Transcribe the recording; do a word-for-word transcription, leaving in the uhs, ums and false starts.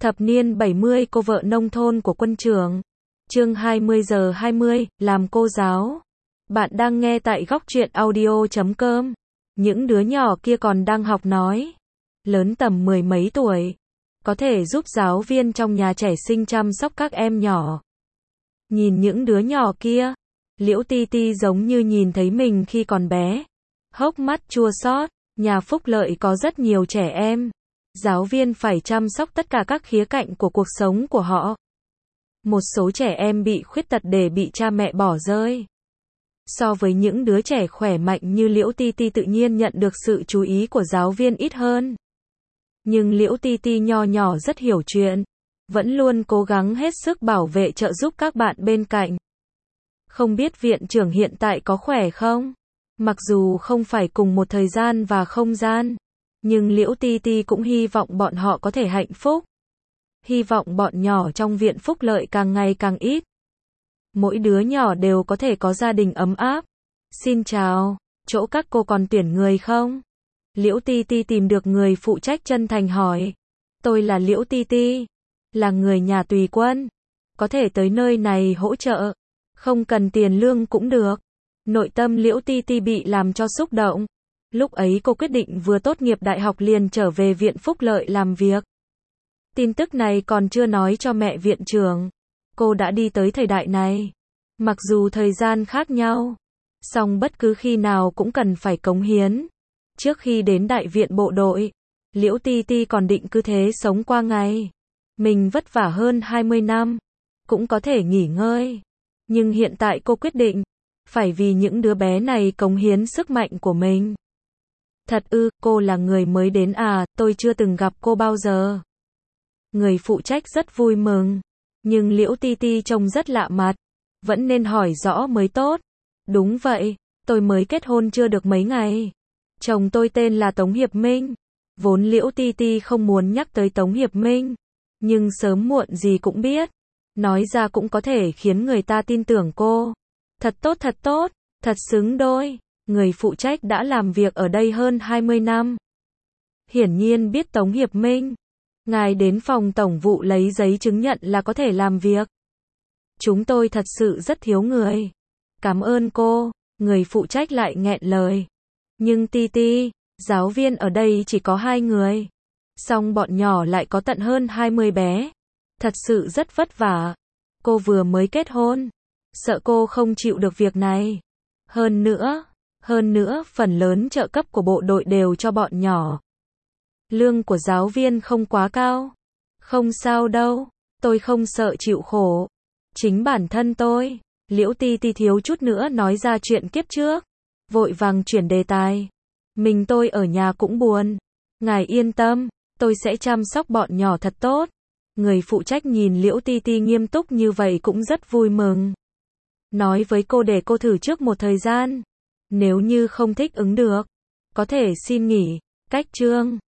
Thập niên bảy mươi cô vợ nông thôn của quân trưởng. Chương hai mươi giờ hai mươi, làm cô giáo. Bạn đang nghe tại góc truyện audio chấm com. Những đứa nhỏ kia còn đang học nói. Lớn tầm mười mấy tuổi. Có thể giúp giáo viên trong nhà trẻ sinh chăm sóc các em nhỏ. Nhìn những đứa nhỏ kia, Liễu Ti Ti giống như nhìn thấy mình khi còn bé. Hốc mắt chua xót, nhà phúc lợi có rất nhiều trẻ em. Giáo viên phải chăm sóc tất cả các khía cạnh của cuộc sống của họ. Một số trẻ em bị khuyết tật để bị cha mẹ bỏ rơi. So với những đứa trẻ khỏe mạnh như Liễu Ti Ti tự nhiên nhận được sự chú ý của giáo viên ít hơn. Nhưng Liễu Ti Ti nho nhỏ rất hiểu chuyện. Vẫn luôn cố gắng hết sức bảo vệ trợ giúp các bạn bên cạnh. Không biết viện trưởng hiện tại có khỏe không? Mặc dù không phải cùng một thời gian và không gian. Nhưng Liễu Ti Ti cũng hy vọng bọn họ có thể hạnh phúc. Hy vọng bọn nhỏ trong viện phúc lợi càng ngày càng ít. Mỗi đứa nhỏ đều có thể có gia đình ấm áp. Xin chào, chỗ các cô còn tuyển người không? Liễu Ti Ti tìm được người phụ trách chân thành hỏi. Tôi là Liễu Ti Ti, là người nhà tùy quân. Có thể tới nơi này hỗ trợ. Không cần tiền lương cũng được. Nội tâm Liễu Ti Ti bị làm cho xúc động. Lúc ấy cô quyết định vừa tốt nghiệp đại học liền trở về viện phúc lợi làm việc. Tin tức này còn chưa nói cho mẹ viện trưởng. Cô đã đi tới thời đại này. Mặc dù thời gian khác nhau, song bất cứ khi nào cũng cần phải cống hiến. Trước khi đến đại viện bộ đội, Liễu Ti Ti còn định cứ thế sống qua ngày. Mình vất vả hơn hai mươi năm, cũng có thể nghỉ ngơi. Nhưng hiện tại cô quyết định, phải vì những đứa bé này cống hiến sức mạnh của mình. Thật ư, cô là người mới đến à, tôi chưa từng gặp cô bao giờ. Người phụ trách rất vui mừng. Nhưng Liễu Ti Ti trông rất lạ mặt. Vẫn nên hỏi rõ mới tốt. Đúng vậy, tôi mới kết hôn chưa được mấy ngày. Chồng tôi tên là Tống Hiệp Minh. Vốn Liễu Ti Ti không muốn nhắc tới Tống Hiệp Minh. Nhưng sớm muộn gì cũng biết. Nói ra cũng có thể khiến người ta tin tưởng cô. Thật tốt thật tốt, thật xứng đôi. Người phụ trách đã làm việc ở đây hơn hai mươi năm. Hiển nhiên biết Tống Hiệp Minh. Ngài đến phòng tổng vụ lấy giấy chứng nhận là có thể làm việc. Chúng tôi thật sự rất thiếu người. Cảm ơn cô. Người phụ trách lại nghẹn lời. Nhưng Ti Ti, giáo viên ở đây chỉ có hai người. Song bọn nhỏ lại có tận hơn hai mươi bé. Thật sự rất vất vả. Cô vừa mới kết hôn. Sợ cô không chịu được việc này. Hơn nữa, hơn nữa phần lớn trợ cấp của bộ đội đều cho bọn nhỏ. Lương của giáo viên không quá cao. Không sao đâu, tôi không sợ chịu khổ. Chính bản thân tôi. Liễu Ti Ti thiếu chút nữa nói ra chuyện kiếp trước. Vội vàng chuyển đề tài. Mình tôi ở nhà cũng buồn. Ngài yên tâm, tôi sẽ chăm sóc bọn nhỏ thật tốt. Người phụ trách nhìn Liễu Ti Ti nghiêm túc như vậy cũng rất vui mừng. Nói với cô để cô thử trước một thời gian. Nếu như không thích ứng được, có thể xin nghỉ. Cách chương